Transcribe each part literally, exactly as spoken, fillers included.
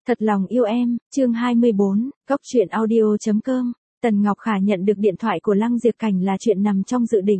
Thật lòng yêu em, chương hai mươi bốn, Cốc truyện audio chấm com. Tần Ngọc Khả nhận được điện thoại của Lăng Diệp Cảnh là chuyện nằm trong dự định.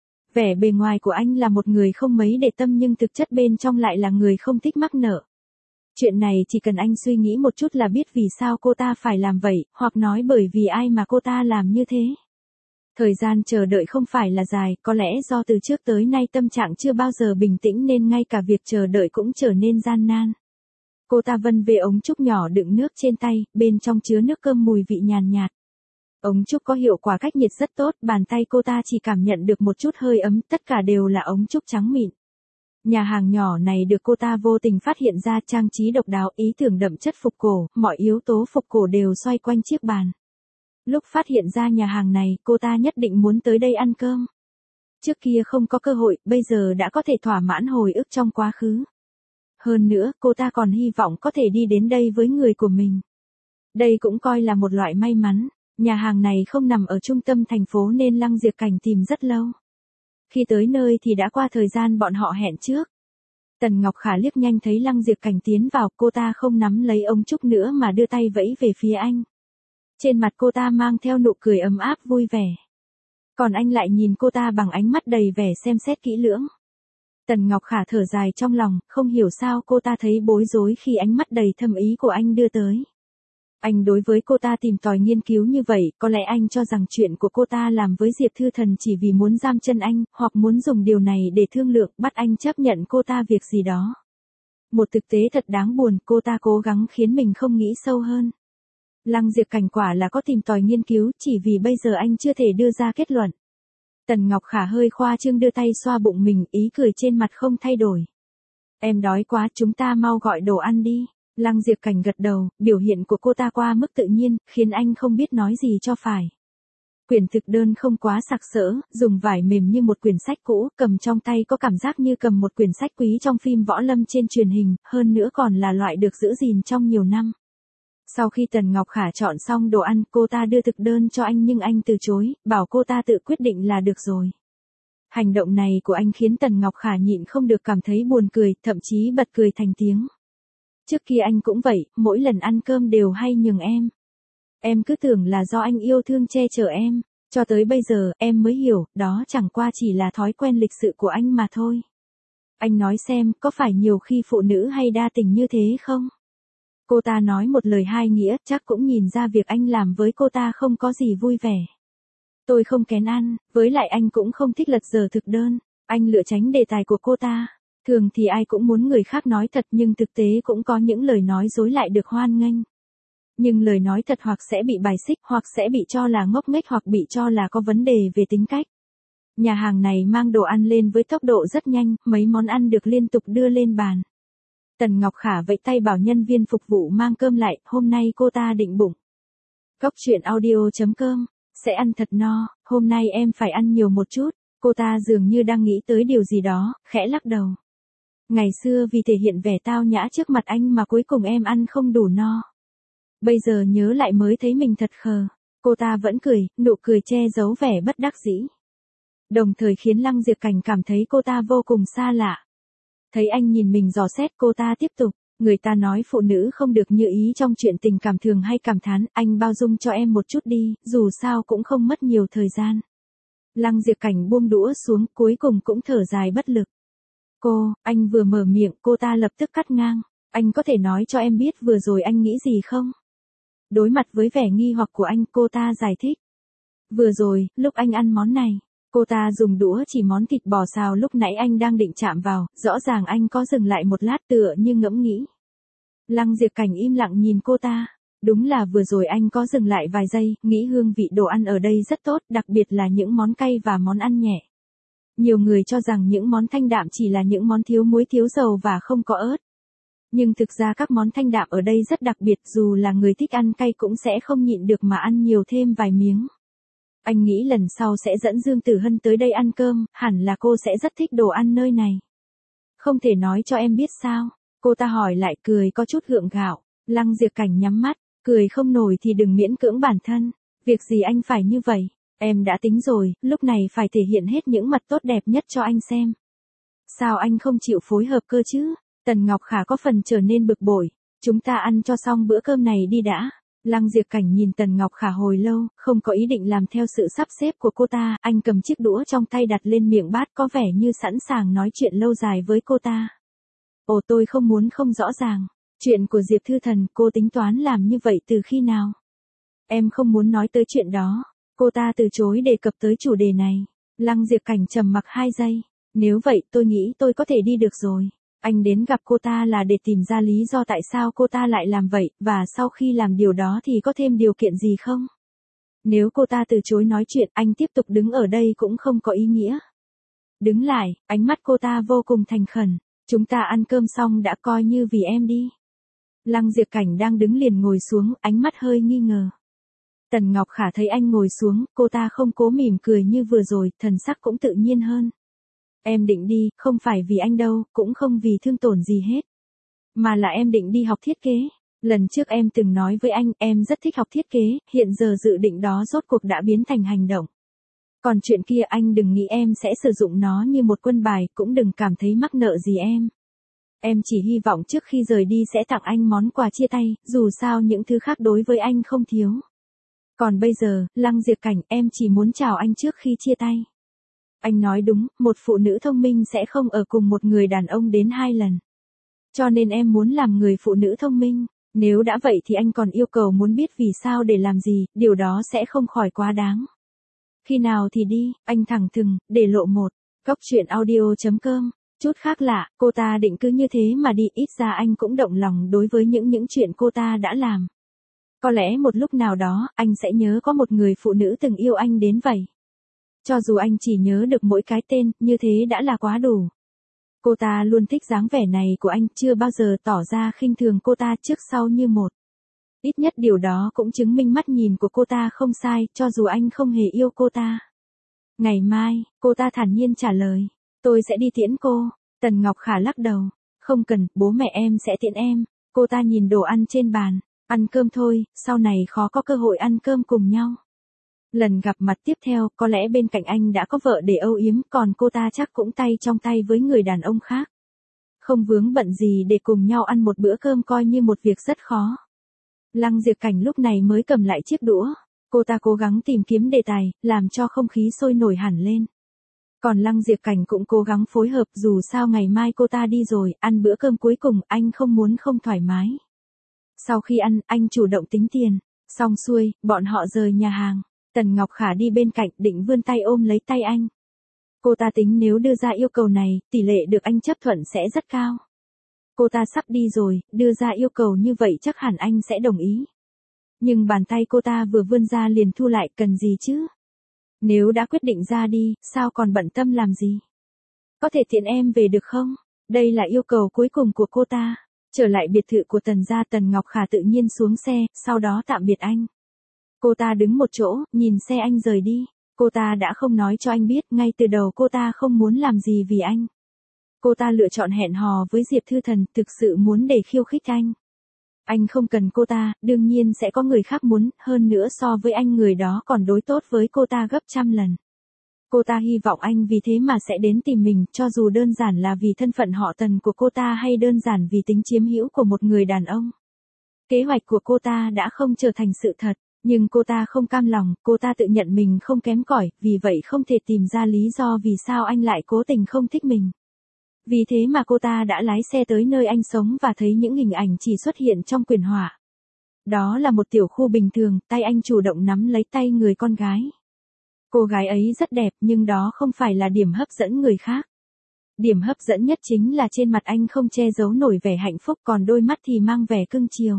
Vẻ bề ngoài của anh là một người không mấy để tâm nhưng thực chất bên trong lại là người không thích mắc nợ. Chuyện này chỉ cần anh suy nghĩ một chút là biết vì sao cô ta phải làm vậy, hoặc nói bởi vì ai mà cô ta làm như thế. Thời gian chờ đợi không phải là dài, có lẽ do từ trước tới nay tâm trạng chưa bao giờ bình tĩnh nên ngay cả việc chờ đợi cũng trở nên gian nan. Cô ta vân về ống trúc nhỏ đựng nước trên tay, bên trong chứa nước cơm mùi vị nhàn nhạt. Ống trúc có hiệu quả cách nhiệt rất tốt, bàn tay cô ta chỉ cảm nhận được một chút hơi ấm, tất cả đều là ống trúc trắng mịn. Nhà hàng nhỏ này được cô ta vô tình phát hiện ra, trang trí độc đáo, ý tưởng đậm chất phục cổ, mọi yếu tố phục cổ đều xoay quanh chiếc bàn. Lúc phát hiện ra nhà hàng này, cô ta nhất định muốn tới đây ăn cơm. Trước kia không có cơ hội, bây giờ đã có thể thỏa mãn hồi ức trong quá khứ. Hơn nữa, cô ta còn hy vọng có thể đi đến đây với người của mình. Đây cũng coi là một loại may mắn. Nhà hàng này không nằm ở trung tâm thành phố nên Lăng Diệp Cảnh tìm rất lâu. Khi tới nơi thì đã qua thời gian bọn họ hẹn trước. Tần Ngọc Khả liếc nhanh thấy Lăng Diệp Cảnh tiến vào, cô ta không nắm lấy ống trúc nữa mà đưa tay vẫy về phía anh. Trên mặt cô ta mang theo nụ cười ấm áp vui vẻ. Còn anh lại nhìn cô ta bằng ánh mắt đầy vẻ xem xét kỹ lưỡng. Tần Ngọc Khả thở dài trong lòng, không hiểu sao cô ta thấy bối rối khi ánh mắt đầy thâm ý của anh đưa tới. Anh đối với cô ta tìm tòi nghiên cứu như vậy, có lẽ anh cho rằng chuyện của cô ta làm với Diệp Thư Thần chỉ vì muốn giam chân anh, hoặc muốn dùng điều này để thương lượng, bắt anh chấp nhận cô ta việc gì đó. Một thực tế thật đáng buồn, cô ta cố gắng khiến mình không nghĩ sâu hơn. Lăng Diệp Cảnh quả là có tìm tòi nghiên cứu, chỉ vì bây giờ anh chưa thể đưa ra kết luận. Tần Ngọc Khả hơi khoa trương đưa tay xoa bụng mình, ý cười trên mặt không thay đổi. Em đói quá, chúng ta mau gọi đồ ăn đi. Lăng Diệp Cảnh gật đầu, biểu hiện của cô ta qua mức tự nhiên, khiến anh không biết nói gì cho phải. Quyển thực đơn không quá sặc sỡ, dùng vải mềm như một quyển sách cũ, cầm trong tay có cảm giác như cầm một quyển sách quý trong phim võ lâm trên truyền hình, hơn nữa còn là loại được giữ gìn trong nhiều năm. Sau khi Tần Ngọc Khả chọn xong đồ ăn, cô ta đưa thực đơn cho anh nhưng anh từ chối, bảo cô ta tự quyết định là được rồi. Hành động này của anh khiến Tần Ngọc Khả nhịn không được cảm thấy buồn cười, thậm chí bật cười thành tiếng. Trước kia anh cũng vậy, mỗi lần ăn cơm đều hay nhường em. Em cứ tưởng là do anh yêu thương che chở em, cho tới bây giờ em mới hiểu, đó chẳng qua chỉ là thói quen lịch sự của anh mà thôi. Anh nói xem, có phải nhiều khi phụ nữ hay đa tình như thế không? Cô ta nói một lời hai nghĩa, chắc cũng nhìn ra việc anh làm với cô ta không có gì vui vẻ. Tôi không kén ăn, với lại anh cũng không thích lật dở thực đơn. Anh lựa tránh đề tài của cô ta. Thường thì ai cũng muốn người khác nói thật nhưng thực tế cũng có những lời nói dối lại được hoan nghênh. Nhưng lời nói thật hoặc sẽ bị bài xích, hoặc sẽ bị cho là ngốc nghếch, hoặc bị cho là có vấn đề về tính cách. Nhà hàng này mang đồ ăn lên với tốc độ rất nhanh, mấy món ăn được liên tục đưa lên bàn. Tần Ngọc Khả vẫy tay bảo nhân viên phục vụ mang cơm lại, hôm nay cô ta định bụng. Cốc truyện audio chấm com, sẽ ăn thật no, hôm nay em phải ăn nhiều một chút. Cô ta dường như đang nghĩ tới điều gì đó, khẽ lắc đầu. Ngày xưa vì thể hiện vẻ tao nhã trước mặt anh mà cuối cùng em ăn không đủ no. Bây giờ nhớ lại mới thấy mình thật khờ. Cô ta vẫn cười, nụ cười che giấu vẻ bất đắc dĩ. Đồng thời khiến Lăng Diệp Cảnh cảm thấy cô ta vô cùng xa lạ. Thấy anh nhìn mình dò xét, cô ta tiếp tục. Người ta nói phụ nữ không được như ý trong chuyện tình cảm, thường hay cảm thán, anh bao dung cho em một chút đi, dù sao cũng không mất nhiều thời gian. Lăng Diệp Cảnh buông đũa xuống, cuối cùng cũng thở dài bất lực. Cô, anh vừa mở miệng, cô ta lập tức cắt ngang. Anh có thể nói cho em biết vừa rồi anh nghĩ gì không? Đối mặt với vẻ nghi hoặc của anh, cô ta giải thích. Vừa rồi, lúc anh ăn món này, cô ta dùng đũa chỉ món thịt bò xào lúc nãy anh đang định chạm vào, rõ ràng anh có dừng lại một lát tựa như ngẫm nghĩ. Lăng Diệp Cảnh im lặng nhìn cô ta. Đúng là vừa rồi anh có dừng lại vài giây, nghĩ hương vị đồ ăn ở đây rất tốt, đặc biệt là những món cay và món ăn nhẹ. Nhiều người cho rằng những món thanh đạm chỉ là những món thiếu muối thiếu dầu và không có ớt. Nhưng thực ra các món thanh đạm ở đây rất đặc biệt, dù là người thích ăn cay cũng sẽ không nhịn được mà ăn nhiều thêm vài miếng. Anh nghĩ lần sau sẽ dẫn Dương Tử Hân tới đây ăn cơm, hẳn là cô sẽ rất thích đồ ăn nơi này. Không thể nói cho em biết sao? Cô ta hỏi lại, cười có chút gượng gạo. Lăng Diệp Cảnh nhắm mắt, cười không nổi thì đừng miễn cưỡng bản thân. Việc gì anh phải như vậy? Em đã tính rồi, lúc này phải thể hiện hết những mặt tốt đẹp nhất cho anh xem. Sao anh không chịu phối hợp cơ chứ? Tần Ngọc Khả có phần trở nên bực bội. Chúng ta ăn cho xong bữa cơm này đi đã. Lăng Diệp Cảnh nhìn Tần Ngọc Khả hồi lâu, không có ý định làm theo sự sắp xếp của cô ta, anh cầm chiếc đũa trong tay đặt lên miệng bát có vẻ như sẵn sàng nói chuyện lâu dài với cô ta. Ồ tôi không muốn không rõ ràng. Chuyện của Diệp Thư Thần cô tính toán làm như vậy từ khi nào? Em không muốn nói tới chuyện đó. Cô ta từ chối đề cập tới chủ đề này. Lăng Diệp Cảnh trầm mặc hai giây. Nếu vậy tôi nghĩ tôi có thể đi được rồi. Anh đến gặp cô ta là để tìm ra lý do tại sao cô ta lại làm vậy, và sau khi làm điều đó thì có thêm điều kiện gì không? Nếu cô ta từ chối nói chuyện, anh tiếp tục đứng ở đây cũng không có ý nghĩa. Đứng lại, ánh mắt cô ta vô cùng thành khẩn. Chúng ta ăn cơm xong đã, coi như vì em đi. Lăng Diệp Cảnh đang đứng liền ngồi xuống, ánh mắt hơi nghi ngờ. Tần Ngọc Khả thấy anh ngồi xuống, cô ta không cố mỉm cười như vừa rồi, thần sắc cũng tự nhiên hơn. Em định đi, không phải vì anh đâu, cũng không vì thương tổn gì hết. Mà là em định đi học thiết kế. Lần trước em từng nói với anh, em rất thích học thiết kế, hiện giờ dự định đó rốt cuộc đã biến thành hành động. Còn chuyện kia anh đừng nghĩ em sẽ sử dụng nó như một quân bài, cũng đừng cảm thấy mắc nợ gì em. Em chỉ hy vọng trước khi rời đi sẽ tặng anh món quà chia tay, dù sao những thứ khác đối với anh không thiếu. Còn bây giờ, Lăng Diệp Cảnh, em chỉ muốn chào anh trước khi chia tay. Anh nói đúng, một phụ nữ thông minh sẽ không ở cùng một người đàn ông đến hai lần. Cho nên em muốn làm người phụ nữ thông minh. Nếu đã vậy thì anh còn yêu cầu muốn biết vì sao để làm gì, điều đó sẽ không khỏi quá đáng. Khi nào thì đi, anh thẳng thừng, để lộ một. Cóc truyện audio chấm com. Chút khác lạ, cô ta định cứ như thế mà đi, ít ra anh cũng động lòng đối với những những chuyện cô ta đã làm. Có lẽ một lúc nào đó, anh sẽ nhớ có một người phụ nữ từng yêu anh đến vậy. Cho dù anh chỉ nhớ được mỗi cái tên, như thế đã là quá đủ. Cô ta luôn thích dáng vẻ này của anh, chưa bao giờ tỏ ra khinh thường cô ta trước sau như một. Ít nhất điều đó cũng chứng minh mắt nhìn của cô ta không sai, cho dù anh không hề yêu cô ta. Ngày mai, cô ta thản nhiên trả lời. Tôi sẽ đi tiễn cô. Tần Ngọc Khả lắc đầu. Không cần, bố mẹ em sẽ tiễn em. Cô ta nhìn đồ ăn trên bàn. Ăn cơm thôi, sau này khó có cơ hội ăn cơm cùng nhau. Lần gặp mặt tiếp theo, có lẽ bên cạnh anh đã có vợ để âu yếm, còn cô ta chắc cũng tay trong tay với người đàn ông khác. Không vướng bận gì để cùng nhau ăn một bữa cơm coi như một việc rất khó. Lăng Diệp Cảnh lúc này mới cầm lại chiếc đũa. Cô ta cố gắng tìm kiếm đề tài, làm cho không khí sôi nổi hẳn lên. Còn Lăng Diệp Cảnh cũng cố gắng phối hợp, dù sao ngày mai cô ta đi rồi, ăn bữa cơm cuối cùng, anh không muốn không thoải mái. Sau khi ăn, anh chủ động tính tiền. Xong xuôi, bọn họ rời nhà hàng. Tần Ngọc Khả đi bên cạnh, định vươn tay ôm lấy tay anh. Cô ta tính nếu đưa ra yêu cầu này, tỷ lệ được anh chấp thuận sẽ rất cao. Cô ta sắp đi rồi, đưa ra yêu cầu như vậy chắc hẳn anh sẽ đồng ý. Nhưng bàn tay cô ta vừa vươn ra liền thu lại, cần gì chứ? Nếu đã quyết định ra đi, sao còn bận tâm làm gì? Có thể tiện em về được không? Đây là yêu cầu cuối cùng của cô ta. Trở lại biệt thự của Tần gia, Tần Ngọc Khả tự nhiên xuống xe, sau đó tạm biệt anh. Cô ta đứng một chỗ, nhìn xe anh rời đi. Cô ta đã không nói cho anh biết, ngay từ đầu cô ta không muốn làm gì vì anh. Cô ta lựa chọn hẹn hò với Diệp Thư Thần, thực sự muốn để khiêu khích anh. Anh không cần cô ta, đương nhiên sẽ có người khác muốn, hơn nữa so với anh người đó còn đối tốt với cô ta gấp trăm lần. Cô ta hy vọng anh vì thế mà sẽ đến tìm mình, cho dù đơn giản là vì thân phận họ Tần của cô ta hay đơn giản vì tính chiếm hữu của một người đàn ông. Kế hoạch của cô ta đã không trở thành sự thật, nhưng cô ta không cam lòng, cô ta tự nhận mình không kém cỏi, vì vậy không thể tìm ra lý do vì sao anh lại cố tình không thích mình. Vì thế mà cô ta đã lái xe tới nơi anh sống và thấy những hình ảnh chỉ xuất hiện trong quyển họa. Đó là một tiểu khu bình thường, tay anh chủ động nắm lấy tay người con gái. Cô gái ấy rất đẹp nhưng đó không phải là điểm hấp dẫn người khác. Điểm hấp dẫn nhất chính là trên mặt anh không che giấu nổi vẻ hạnh phúc, còn đôi mắt thì mang vẻ cưng chiều.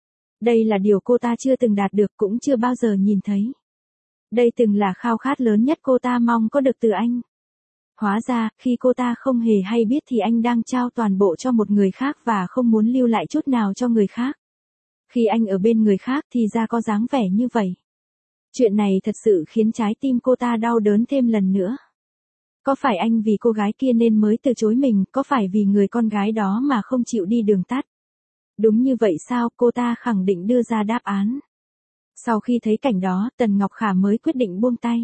Đây là điều cô ta chưa từng đạt được, cũng chưa bao giờ nhìn thấy. Đây từng là khao khát lớn nhất cô ta mong có được từ anh. Hóa ra, khi cô ta không hề hay biết thì anh đang trao toàn bộ cho một người khác và không muốn lưu lại chút nào cho người khác. Khi anh ở bên người khác thì ra có dáng vẻ như vậy. Chuyện này thật sự khiến trái tim cô ta đau đớn thêm lần nữa. Có phải anh vì cô gái kia nên mới từ chối mình, có phải vì người con gái đó mà không chịu đi đường tắt? Đúng như vậy sao? Cô ta khẳng định đưa ra đáp án. Sau khi thấy cảnh đó, Tần Ngọc Khả mới quyết định buông tay.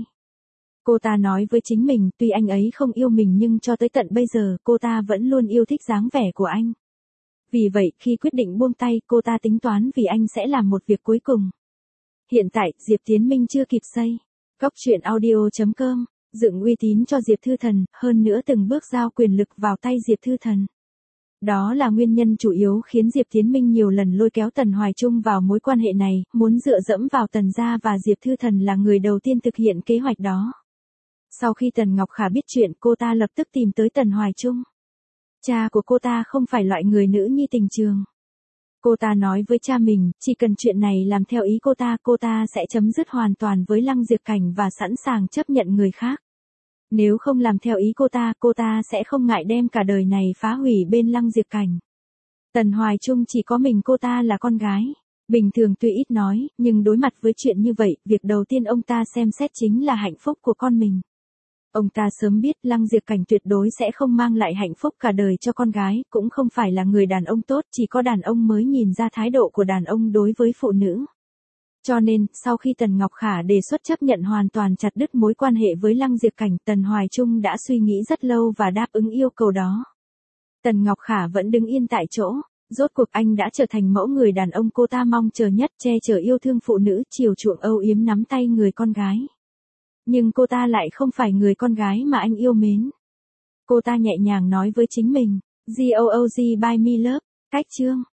Cô ta nói với chính mình, tuy anh ấy không yêu mình nhưng cho tới tận bây giờ, cô ta vẫn luôn yêu thích dáng vẻ của anh. Vì vậy, khi quyết định buông tay, cô ta tính toán vì anh sẽ làm một việc cuối cùng. Hiện tại, Diệp Tiến Minh chưa kịp say. Góc truyện audio chấm com, dựng uy tín cho Diệp Thư Thần, hơn nữa từng bước giao quyền lực vào tay Diệp Thư Thần. Đó là nguyên nhân chủ yếu khiến Diệp Tiến Minh nhiều lần lôi kéo Tần Hoài Trung vào mối quan hệ này, muốn dựa dẫm vào Tần gia và Diệp Thư Thần là người đầu tiên thực hiện kế hoạch đó. Sau khi Tần Ngọc Khả biết chuyện, cô ta lập tức tìm tới Tần Hoài Trung. Cha của cô ta không phải loại người nữ nhi tình trường. Cô ta nói với cha mình, chỉ cần chuyện này làm theo ý cô ta, cô ta sẽ chấm dứt hoàn toàn với Lăng Diệp Cảnh và sẵn sàng chấp nhận người khác. Nếu không làm theo ý cô ta, cô ta sẽ không ngại đem cả đời này phá hủy bên Lăng Diệp Cảnh. Tần Hoài Trung chỉ có mình cô ta là con gái. Bình thường tuy ít nói, nhưng đối mặt với chuyện như vậy, việc đầu tiên ông ta xem xét chính là hạnh phúc của con mình. Ông ta sớm biết Lăng Diệp Cảnh tuyệt đối sẽ không mang lại hạnh phúc cả đời cho con gái, cũng không phải là người đàn ông tốt, chỉ có đàn ông mới nhìn ra thái độ của đàn ông đối với phụ nữ. Cho nên, sau khi Tần Ngọc Khả đề xuất chấp nhận hoàn toàn chặt đứt mối quan hệ với Lăng Diệp Cảnh, Tần Hoài Trung đã suy nghĩ rất lâu và đáp ứng yêu cầu đó. Tần Ngọc Khả vẫn đứng yên tại chỗ, rốt cuộc anh đã trở thành mẫu người đàn ông cô ta mong chờ nhất, che chở yêu thương phụ nữ, chiều chuộng âu yếm nắm tay người con gái. Nhưng cô ta lại không phải người con gái mà anh yêu mến. Cô ta nhẹ nhàng nói với chính mình, G O O G by me love, cách chương.